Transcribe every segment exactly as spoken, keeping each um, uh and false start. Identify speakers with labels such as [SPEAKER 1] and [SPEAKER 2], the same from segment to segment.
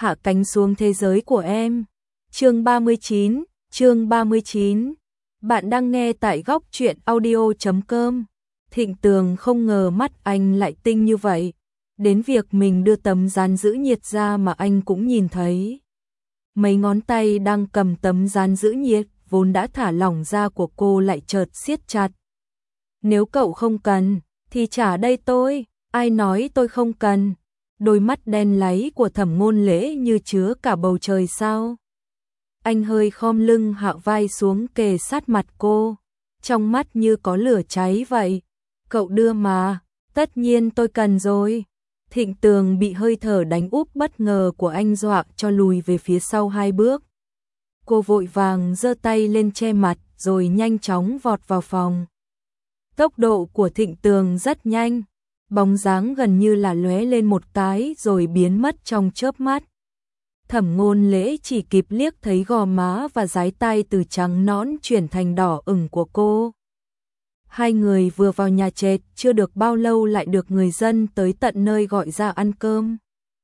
[SPEAKER 1] hạ cánh xuống thế giới của em. Chương ba mươi chín, chương ba mươi chín. Bạn đang nghe tại góc truyện audio chấm com. Thịnh Tường không ngờ mắt anh lại tinh như vậy, đến việc mình đưa tấm dán giữ nhiệt ra mà anh cũng nhìn thấy. Mấy ngón tay đang cầm tấm dán giữ nhiệt vốn đã thả lỏng ra của cô lại chợt siết chặt. Nếu cậu không cần thì trả đây tôi, ai nói tôi không cần? Đôi mắt đen láy của Thẩm Ngôn Lễ như chứa cả bầu trời sao. Anh hơi khom lưng hạ vai xuống kề sát mặt cô, trong mắt như có lửa cháy vậy. Cậu đưa mà, tất nhiên tôi cần rồi. Thịnh Tường bị hơi thở đánh úp bất ngờ của anh dọa cho lùi về phía sau hai bước. Cô vội vàng giơ tay lên che mặt rồi nhanh chóng vọt vào phòng. Tốc độ của Thịnh Tường rất nhanh, bóng dáng gần như là lóe lên một cái rồi biến mất trong chớp mắt. Thẩm Ngôn Lễ chỉ kịp liếc thấy gò má và dái tay từ trắng nõn chuyển thành đỏ ửng của cô. Hai người vừa vào nhà trệt chưa được bao lâu lại được người dân tới tận nơi gọi ra ăn cơm.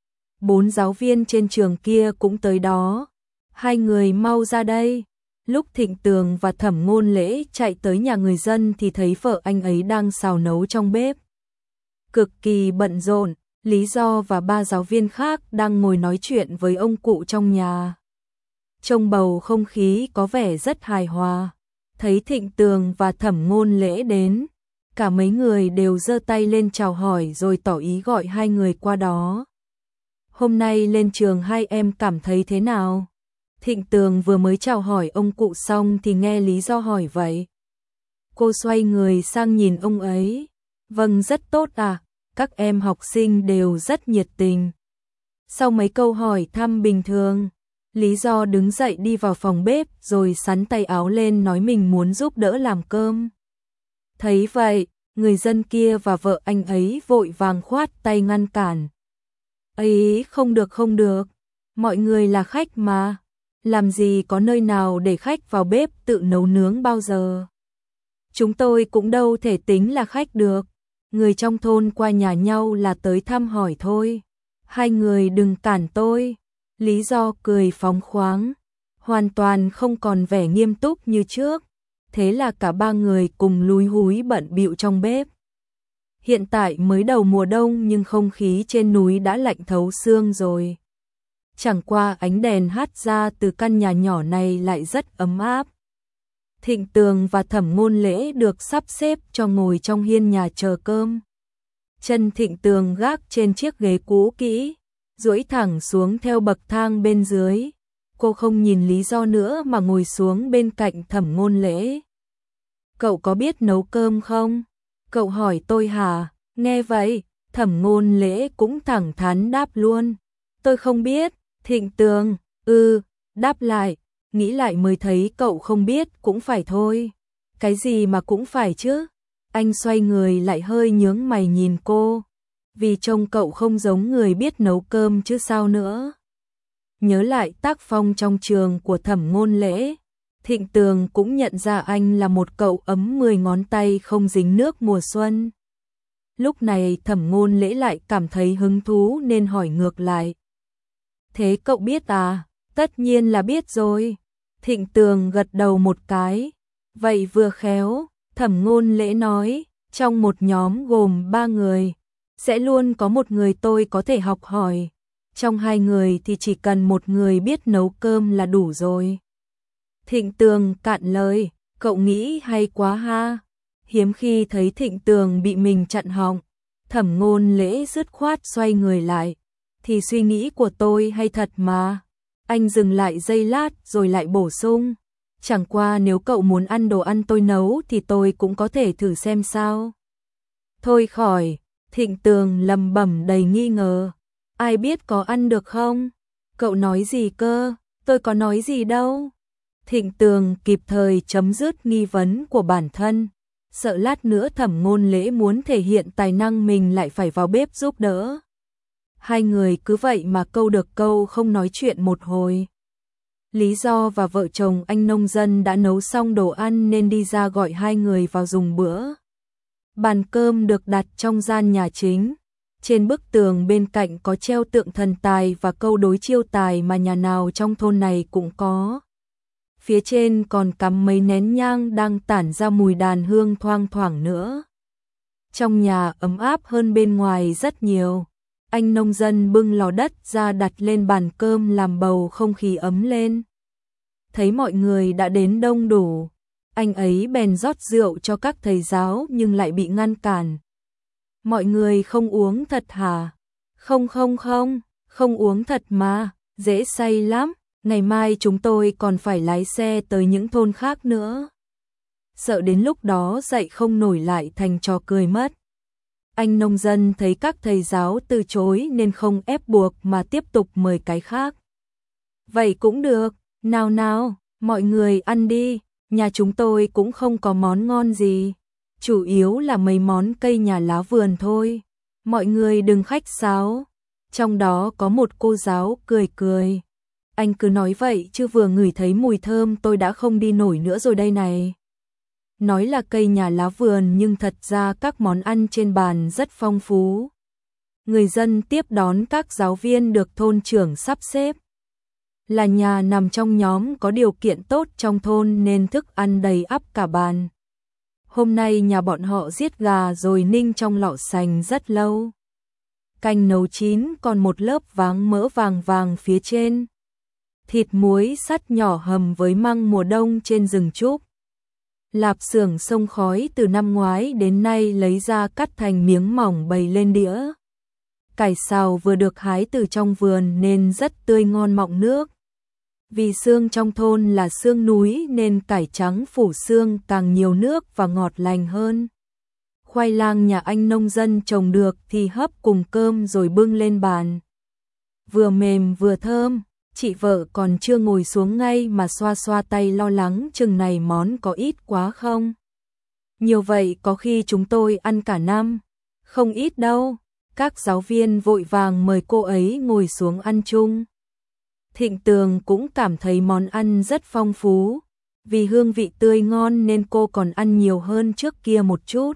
[SPEAKER 1] Bốn giáo viên trên trường kia cũng tới đó. Hai người mau ra đây. Lúc Thịnh Tường và Thẩm Ngôn Lễ chạy tới nhà người dân thì thấy vợ anh ấy đang xào nấu trong bếp. Cực kỳ bận rộn, Lý Do và ba giáo viên khác đang ngồi nói chuyện với ông cụ trong nhà. Trong bầu không khí có vẻ rất hài hòa. Thấy Thịnh Tường và Thẩm Ngôn Lễ đến, cả mấy người đều giơ tay lên chào hỏi rồi tỏ ý gọi hai người qua đó. Hôm nay lên trường hai em cảm thấy thế nào? Thịnh Tường vừa mới chào hỏi ông cụ xong thì nghe Lý Do hỏi vậy. Cô xoay người sang nhìn ông ấy. Vâng, rất tốt à, các em học sinh đều rất nhiệt tình. Sau mấy câu hỏi thăm bình thường, Lý Do đứng dậy đi vào phòng bếp rồi xắn tay áo lên nói mình muốn giúp đỡ làm cơm. Thấy vậy, người dân kia và vợ anh ấy vội vàng khoát tay ngăn cản. Ấy, không được không được, mọi người là khách mà, làm gì có nơi nào để khách vào bếp tự nấu nướng bao giờ. Chúng tôi cũng đâu thể tính là khách được, người trong thôn qua nhà nhau là tới thăm hỏi thôi. Hai người đừng cản tôi. Lý Do cười phóng khoáng, hoàn toàn không còn vẻ nghiêm túc như trước. Thế là cả ba người cùng lúi húi bận bịu trong bếp. Hiện tại mới đầu mùa đông nhưng không khí trên núi đã lạnh thấu xương rồi. Chẳng qua ánh đèn hắt ra từ căn nhà nhỏ này lại rất ấm áp. Thịnh Tường và Thẩm Ngôn Lễ được sắp xếp cho ngồi trong hiên nhà chờ cơm. Chân Thịnh Tường gác trên chiếc ghế cũ kỹ, duỗi thẳng xuống theo bậc thang bên dưới. Cô không nhìn Lý Do nữa mà ngồi xuống bên cạnh Thẩm Ngôn Lễ. Cậu có biết nấu cơm không? Cậu hỏi tôi hả? Nghe vậy, Thẩm Ngôn Lễ cũng thẳng thắn đáp luôn. Tôi không biết. Thịnh Tường, ừ, đáp lại. Nghĩ lại mới thấy cậu không biết cũng phải thôi. Cái gì mà cũng phải chứ? Anh xoay người lại hơi nhướng mày nhìn cô. Vì trông cậu không giống người biết nấu cơm chứ sao nữa. Nhớ lại tác phong trong trường của Thẩm Ngôn Lễ, Thịnh Tường cũng nhận ra anh là một cậu ấm mười ngón tay không dính nước mùa xuân. Lúc này Thẩm Ngôn Lễ lại cảm thấy hứng thú nên hỏi ngược lại. Thế cậu biết à? Tất nhiên là biết rồi. Thịnh Tường gật đầu một cái. Vậy vừa khéo, Thẩm Ngôn Lễ nói, trong một nhóm gồm ba người, sẽ luôn có một người tôi có thể học hỏi. Trong hai người thì chỉ cần một người biết nấu cơm là đủ rồi. Thịnh Tường cạn lời, cậu nghĩ hay quá ha. Hiếm khi thấy Thịnh Tường bị mình chặn họng, Thẩm Ngôn Lễ dứt khoát xoay người lại. Thì suy nghĩ của tôi hay thật mà. Anh dừng lại giây lát rồi lại bổ sung. Chẳng qua nếu cậu muốn ăn đồ ăn tôi nấu thì tôi cũng có thể thử xem sao. Thôi khỏi. Thịnh Tường lẩm bẩm đầy nghi ngờ. Ai biết có ăn được không? Cậu nói gì cơ? Tôi có nói gì đâu. Thịnh Tường kịp thời chấm dứt nghi vấn của bản thân. Sợ lát nữa Thẩm Ngôn Lễ muốn thể hiện tài năng mình lại phải vào bếp giúp đỡ. Hai người cứ vậy mà câu được câu không nói chuyện một hồi. Lý Do và vợ chồng anh nông dân đã nấu xong đồ ăn nên đi ra gọi hai người vào dùng bữa. Bàn cơm được đặt trong gian nhà chính. Trên bức tường bên cạnh có treo tượng thần tài và câu đối chiêu tài mà nhà nào trong thôn này cũng có. Phía trên còn cắm mấy nén nhang đang tản ra mùi đàn hương thoang thoảng nữa. Trong nhà ấm áp hơn bên ngoài rất nhiều. Anh nông dân bưng lò đất ra đặt lên bàn cơm làm bầu không khí ấm lên. Thấy mọi người đã đến đông đủ, anh ấy bèn rót rượu cho các thầy giáo nhưng lại bị ngăn cản. Mọi người không uống thật hả? Không không không, không uống thật mà, dễ say lắm, ngày mai chúng tôi còn phải lái xe tới những thôn khác nữa. Sợ đến lúc đó dậy không nổi lại thành trò cười mất. Anh nông dân thấy các thầy giáo từ chối nên không ép buộc mà tiếp tục mời cái khác. Vậy cũng được, nào nào, mọi người ăn đi, nhà chúng tôi cũng không có món ngon gì. Chủ yếu là mấy món cây nhà lá vườn thôi. Mọi người đừng khách sáo. Trong đó có một cô giáo cười cười. Anh cứ nói vậy chứ vừa ngửi thấy mùi thơm tôi đã không đi nổi nữa rồi đây này. Nói là cây nhà lá vườn nhưng thật ra các món ăn trên bàn rất phong phú. Người dân tiếp đón các giáo viên được thôn trưởng sắp xếp. Là nhà nằm trong nhóm có điều kiện tốt trong thôn nên thức ăn đầy ắp cả bàn. Hôm nay nhà bọn họ giết gà rồi ninh trong lọ sành rất lâu. Canh nấu chín còn một lớp váng mỡ vàng vàng phía trên. Thịt muối sắt nhỏ hầm với măng mùa đông trên rừng trúc. Lạp xưởng sông khói từ năm ngoái đến nay lấy ra cắt thành miếng mỏng bày lên đĩa. Cải xào vừa được hái từ trong vườn nên rất tươi ngon mọng nước. Vì xương trong thôn là xương núi nên cải trắng phủ xương càng nhiều nước và ngọt lành hơn. Khoai lang nhà anh nông dân trồng được thì hấp cùng cơm rồi bưng lên bàn. Vừa mềm vừa thơm, chị vợ còn chưa ngồi xuống ngay mà xoa xoa tay lo lắng chừng này món có ít quá không. Nhiều vậy có khi chúng tôi ăn cả năm. Không ít đâu, các giáo viên vội vàng mời cô ấy ngồi xuống ăn chung. Thịnh Tường cũng cảm thấy món ăn rất phong phú, vì hương vị tươi ngon nên cô còn ăn nhiều hơn trước kia một chút.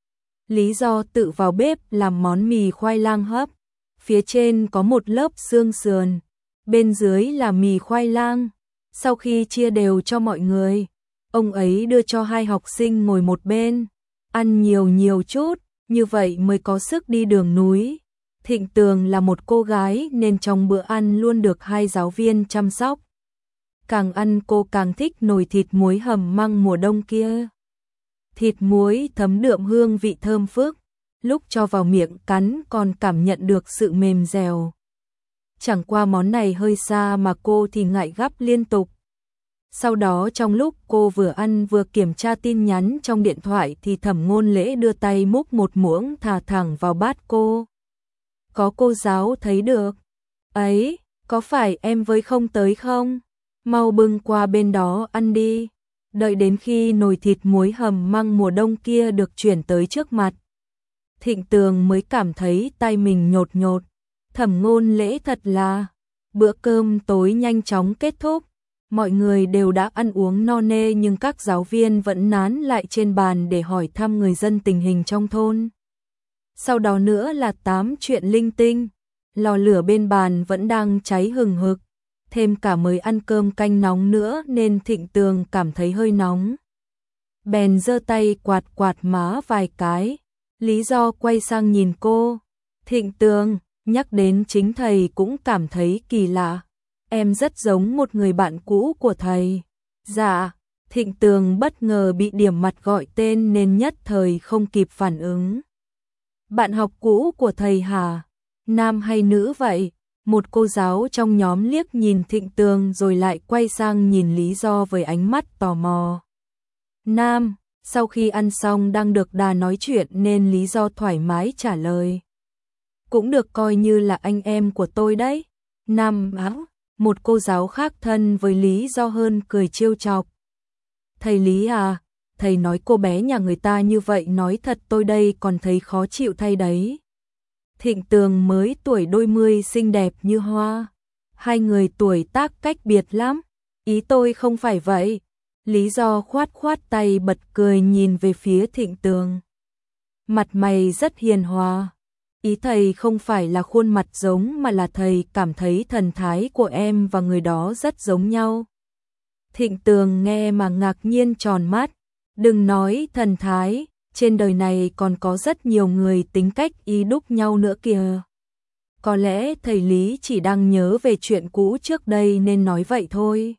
[SPEAKER 1] Lý do tự vào bếp làm món mì khoai lang hấp, phía trên có một lớp xương sườn, bên dưới là mì khoai lang. Sau khi chia đều cho mọi người, ông ấy đưa cho hai học sinh ngồi một bên, ăn nhiều nhiều chút, như vậy mới có sức đi đường núi. Thịnh Tường là một cô gái nên trong bữa ăn luôn được hai giáo viên chăm sóc. Càng ăn cô càng thích nồi thịt muối hầm măng mùa đông kia. Thịt muối thấm đượm hương vị thơm phức, lúc cho vào miệng cắn còn cảm nhận được sự mềm dẻo. Chẳng qua món này hơi xa mà cô thì ngại gắp liên tục. Sau đó trong lúc cô vừa ăn vừa kiểm tra tin nhắn trong điện thoại thì Thẩm Ngôn Lễ đưa tay múc một muỗng thả thẳng vào bát cô. Có cô giáo thấy được. Ấy, có phải em với không tới không? Mau bưng qua bên đó ăn đi. Đợi đến khi nồi thịt muối hầm măng mùa đông kia được chuyển tới trước mặt, Thịnh Tường mới cảm thấy tay mình nhột nhột. Thẩm Ngôn Lễ thật là. Bữa cơm tối nhanh chóng kết thúc. Mọi người đều đã ăn uống no nê nhưng các giáo viên vẫn nán lại trên bàn để hỏi thăm người dân tình hình trong thôn. Sau đó nữa là tám chuyện linh tinh. Lò lửa bên bàn vẫn đang cháy hừng hực, thêm cả mới ăn cơm canh nóng nữa nên Thịnh Tường cảm thấy hơi nóng. Bèn giơ tay quạt quạt má vài cái, lý do quay sang nhìn cô. Thịnh Tường, nhắc đến chính thầy cũng cảm thấy kỳ lạ. Em rất giống một người bạn cũ của thầy. Dạ, Thịnh Tường bất ngờ bị điểm mặt gọi tên nên nhất thời không kịp phản ứng. Bạn học cũ của thầy hả? Nam hay nữ vậy? Một cô giáo trong nhóm liếc nhìn Thịnh Tường rồi lại quay sang nhìn Lý Do với ánh mắt tò mò. Nam, sau khi ăn xong đang được đà nói chuyện nên Lý Do thoải mái trả lời. Cũng được coi như là anh em của tôi đấy. Nam áo, một cô giáo khác thân với Lý Do hơn cười trêu chọc. Thầy Lý à, thầy nói cô bé nhà người ta như vậy nói thật tôi đây còn thấy khó chịu thay đấy. Thịnh Tường mới tuổi đôi mươi xinh đẹp như hoa. Hai người tuổi tác cách biệt lắm. Ý tôi không phải vậy. Lý Do khoát khoát tay bật cười nhìn về phía Thịnh Tường. Mặt mày rất hiền hòa. Ý thầy không phải là khuôn mặt giống mà là thầy cảm thấy thần thái của em và người đó rất giống nhau. Thịnh Tường nghe mà ngạc nhiên tròn mắt. Đừng nói thần thái, trên đời này còn có rất nhiều người tính cách y đúc nhau nữa kìa. Có lẽ thầy Lý chỉ đang nhớ về chuyện cũ trước đây nên nói vậy thôi.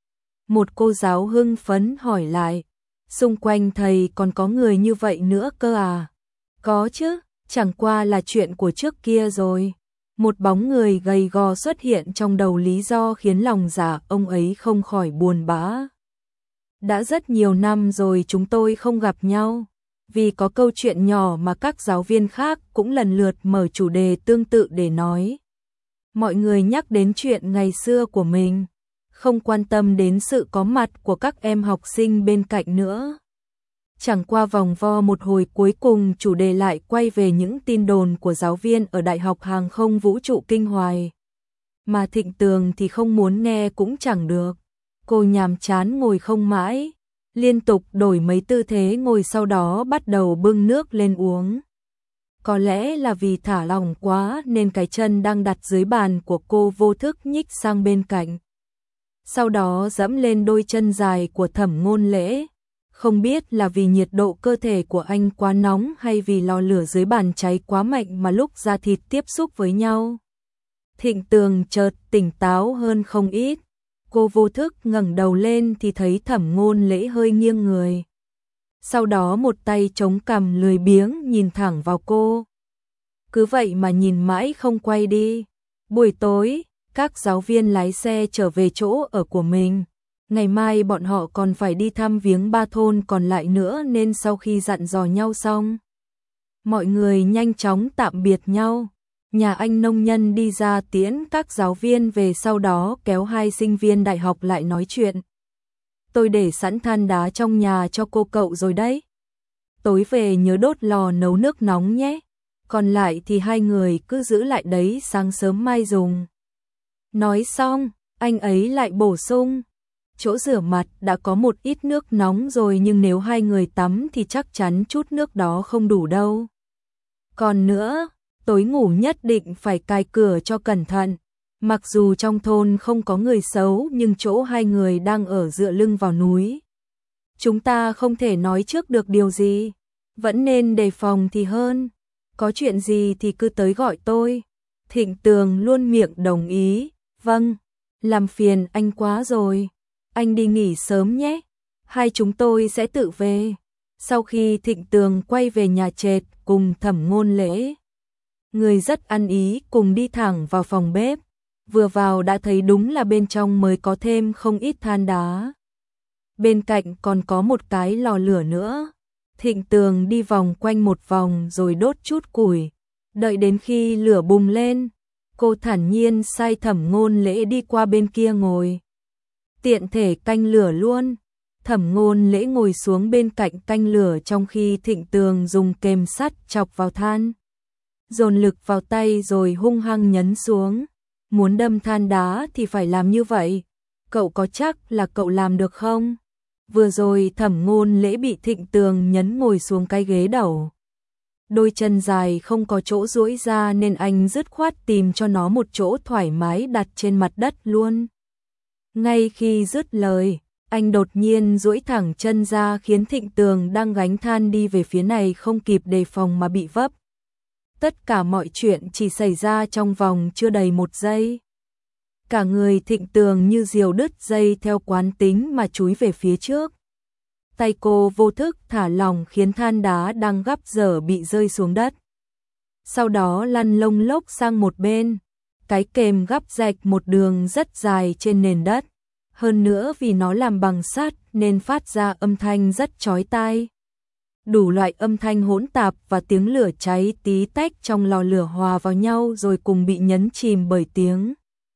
[SPEAKER 1] Một cô giáo hưng phấn hỏi lại, xung quanh thầy còn có người như vậy nữa cơ à? Có chứ, chẳng qua là chuyện của trước kia rồi. Một bóng người gầy gò xuất hiện trong đầu lý do khiến lòng dạ ông ấy không khỏi buồn bã. Đã rất nhiều năm rồi chúng tôi không gặp nhau. Vì có câu chuyện nhỏ mà các giáo viên khác cũng lần lượt mở chủ đề tương tự để nói. Mọi người nhắc đến chuyện ngày xưa của mình, không quan tâm đến sự có mặt của các em học sinh bên cạnh nữa. Chẳng qua vòng vo một hồi cuối cùng chủ đề lại quay về những tin đồn của giáo viên ở Đại học Hàng không Vũ trụ Kinh Hoài. Mà Thịnh Tường thì không muốn nghe cũng chẳng được. Cô nhàm chán ngồi không mãi, liên tục đổi mấy tư thế ngồi sau đó bắt đầu bưng nước lên uống. Có lẽ là vì thả lỏng quá nên cái chân đang đặt dưới bàn của cô vô thức nhích sang bên cạnh. Sau đó dẫm lên đôi chân dài của Thẩm Ngôn Lễ. Không biết là vì nhiệt độ cơ thể của anh quá nóng hay vì lò lửa dưới bàn cháy quá mạnh mà lúc da thịt tiếp xúc với nhau. Thịnh Tường chợt tỉnh táo hơn không ít. Cô vô thức ngẩng đầu lên thì thấy Thẩm Ngôn Lễ hơi nghiêng người. Sau đó một tay chống cằm lười biếng nhìn thẳng vào cô. Cứ vậy mà nhìn mãi không quay đi. Buổi tối, các giáo viên lái xe trở về chỗ ở của mình. Ngày mai bọn họ còn phải đi thăm viếng ba thôn còn lại nữa nên sau khi dặn dò nhau xong, mọi người nhanh chóng tạm biệt nhau. Nhà anh nông nhân đi ra tiễn các giáo viên về, sau đó kéo hai sinh viên đại học lại nói chuyện. Tôi để sẵn than đá trong nhà cho cô cậu rồi đấy. Tối về nhớ đốt lò nấu nước nóng nhé. Còn lại thì hai người cứ giữ lại đấy, sáng sớm mai dùng. Nói xong, anh ấy lại bổ sung. Chỗ rửa mặt đã có một ít nước nóng rồi nhưng nếu hai người tắm thì chắc chắn chút nước đó không đủ đâu. Còn nữa, tối ngủ nhất định phải cài cửa cho cẩn thận. Mặc dù trong thôn không có người xấu nhưng chỗ hai người đang ở dựa lưng vào núi. Chúng ta không thể nói trước được điều gì. Vẫn nên đề phòng thì hơn. Có chuyện gì thì cứ tới gọi tôi. Thịnh Tường luôn miệng đồng ý. Vâng, làm phiền anh quá rồi. Anh đi nghỉ sớm nhé. Hai chúng tôi sẽ tự về. Sau khi Thịnh Tường quay về nhà trệt cùng Thẩm Ngôn Lễ, người rất ăn ý cùng đi thẳng vào phòng bếp. Vừa vào đã thấy đúng là bên trong mới có thêm không ít than đá. Bên cạnh còn có một cái lò lửa nữa. Thịnh Tường đi vòng quanh một vòng rồi đốt chút củi. Đợi đến khi lửa bùng lên, cô thản nhiên sai Thẩm Ngôn Lễ đi qua bên kia ngồi. Tiện thể canh lửa luôn. Thẩm Ngôn Lễ ngồi xuống bên cạnh canh lửa trong khi Thịnh Tường dùng kềm sắt chọc vào than. Dồn lực vào tay rồi hung hăng nhấn xuống. Muốn đâm than đá thì phải làm như vậy. Cậu có chắc là cậu làm được không? Vừa rồi Thẩm Ngôn Lễ bị Thịnh Tường nhấn ngồi xuống cái ghế đầu. Đôi chân dài không có chỗ duỗi ra nên anh dứt khoát tìm cho nó một chỗ thoải mái đặt trên mặt đất luôn. Ngay khi dứt lời, anh đột nhiên duỗi thẳng chân ra khiến Thịnh Tường đang gánh than đi về phía này không kịp đề phòng mà bị vấp. Tất cả mọi chuyện chỉ xảy ra trong vòng chưa đầy một giây. Cả người Thịnh Tường như diều đứt dây theo quán tính mà chúi về phía trước. Tay cô vô thức thả lỏng khiến than đá đang gắp dở bị rơi xuống đất. Sau đó lăn lông lốc sang một bên. Cái kềm gắp rạch một đường rất dài trên nền đất. Hơn nữa vì nó làm bằng sắt nên phát ra âm thanh rất chói tai. Đủ loại âm thanh hỗn tạp và tiếng lửa cháy tí tách trong lò lửa hòa vào nhau rồi cùng bị nhấn chìm bởi tiếng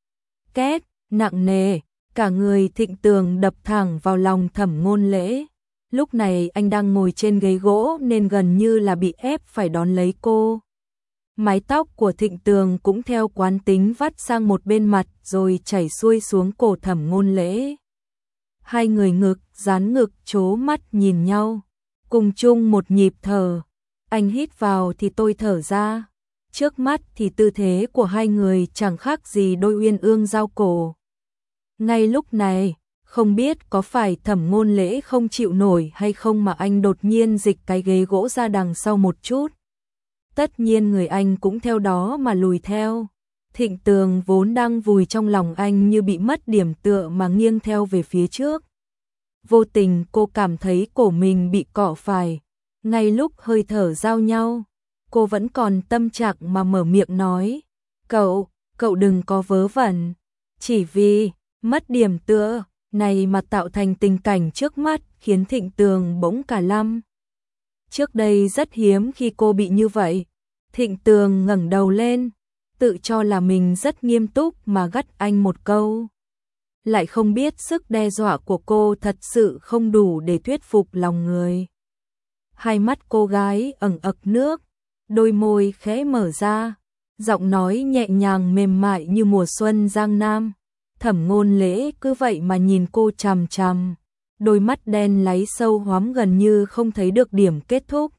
[SPEAKER 1] két nặng nề. Cả người Thịnh Tường đập thẳng vào lòng Thẩm Ngôn Lễ. Lúc này anh đang ngồi trên ghế gỗ nên gần như là bị ép phải đón lấy cô. Mái tóc của Thịnh Tường cũng theo quán tính vắt sang một bên mặt rồi chảy xuôi xuống cổ Thẩm Ngôn Lễ. Hai người ngực dán ngực trố mắt nhìn nhau, cùng chung một nhịp thở. Anh hít vào thì tôi thở ra. Trước mắt thì tư thế của hai người chẳng khác gì đôi uyên ương giao cổ. Ngay lúc này, không biết có phải Thẩm Ngôn Lễ không chịu nổi hay không mà anh đột nhiên dịch cái ghế gỗ ra đằng sau một chút. Tất nhiên người anh cũng theo đó mà lùi theo. Thịnh Tường vốn đang vùi trong lòng anh như bị mất điểm tựa mà nghiêng theo về phía trước. Vô tình cô cảm thấy cổ mình bị cọ phải. Ngay lúc hơi thở giao nhau, cô vẫn còn tâm trạng mà mở miệng nói. Cậu, cậu đừng có vớ vẩn. Chỉ vì mất điểm tựa này mà tạo thành tình cảnh trước mắt khiến Thịnh Tường bỗng cả lăm. Trước đây rất hiếm khi cô bị như vậy. Thịnh Tường ngẩng đầu lên, tự cho là mình rất nghiêm túc mà gắt anh một câu. Lại không biết sức đe dọa của cô thật sự không đủ để thuyết phục lòng người. Hai mắt cô gái ẩn ực nước, đôi môi khẽ mở ra, giọng nói nhẹ nhàng mềm mại như mùa xuân giang nam. Thẩm Ngôn Lễ cứ vậy mà nhìn cô chằm chằm, đôi mắt đen láy sâu hoắm gần như không thấy được điểm kết thúc.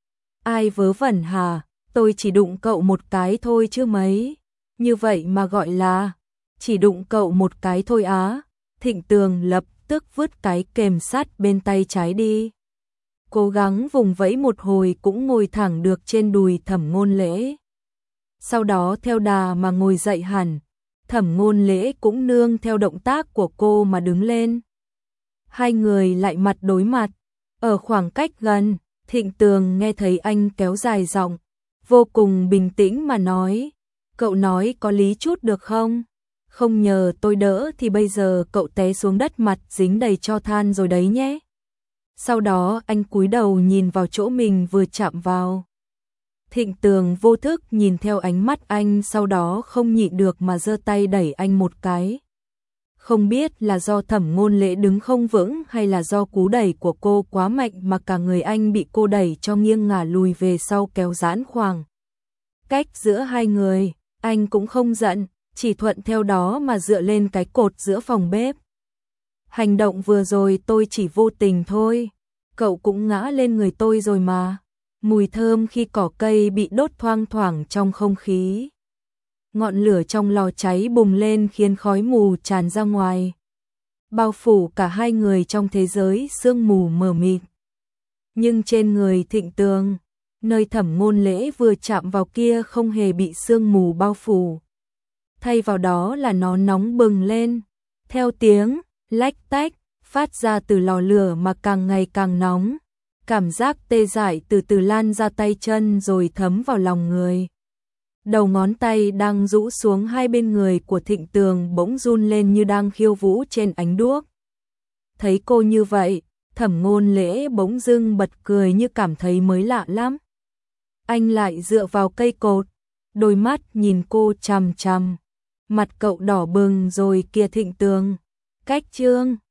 [SPEAKER 1] Ai vớ vẩn hả? Tôi chỉ đụng cậu một cái thôi chứ mấy. Như vậy mà gọi là chỉ đụng cậu một cái thôi á. Thịnh Tường lập tức vứt cái kềm sắt bên tay trái đi. Cố gắng vùng vẫy một hồi cũng ngồi thẳng được trên đùi Thẩm Ngôn Lễ. Sau đó theo đà mà ngồi dậy hẳn. Thẩm Ngôn Lễ cũng nương theo động tác của cô mà đứng lên. Hai người lại mặt đối mặt. Ở khoảng cách gần, Thịnh Tường nghe thấy anh kéo dài giọng, vô cùng bình tĩnh mà nói. Cậu nói có lý chút được không? Không nhờ tôi đỡ thì bây giờ cậu té xuống đất mặt dính đầy tro than rồi đấy nhé. Sau đó anh cúi đầu nhìn vào chỗ mình vừa chạm vào. Thịnh Tường vô thức nhìn theo ánh mắt anh, sau đó không nhịn được mà giơ tay đẩy anh một cái. Không biết là do Thẩm Ngôn Lễ đứng không vững hay là do cú đẩy của cô quá mạnh mà cả người anh bị cô đẩy cho nghiêng ngả lùi về sau, kéo giãn khoảng cách giữa hai người. Anh cũng không giận, chỉ thuận theo đó mà dựa lên cái cột giữa phòng bếp. Hành động vừa rồi tôi chỉ vô tình thôi. Cậu cũng ngã lên người tôi rồi mà. Mùi thơm khi cỏ cây bị đốt thoang thoảng trong không khí. Ngọn lửa trong lò cháy bùng lên khiến khói mù tràn ra ngoài, bao phủ cả hai người trong thế giới sương mù mờ mịt. Nhưng trên người Thịnh Tường, nơi Thẩm Ngôn Lễ vừa chạm vào kia không hề bị sương mù bao phủ. Thay vào đó là nó nóng bừng lên, theo tiếng lách tách phát ra từ lò lửa mà càng ngày càng nóng. Cảm giác tê dại từ từ lan ra tay chân rồi thấm vào lòng người. Đầu ngón tay đang rũ xuống hai bên người của Thịnh Tường bỗng run lên như đang khiêu vũ trên ánh đuốc. Thấy cô như vậy, Thẩm Ngôn Lễ bỗng dưng bật cười như cảm thấy mới lạ lắm. Anh lại dựa vào cây cột, đôi mắt nhìn cô chằm chằm. Mặt cậu đỏ bừng rồi kìa Thịnh Tường. Cách chương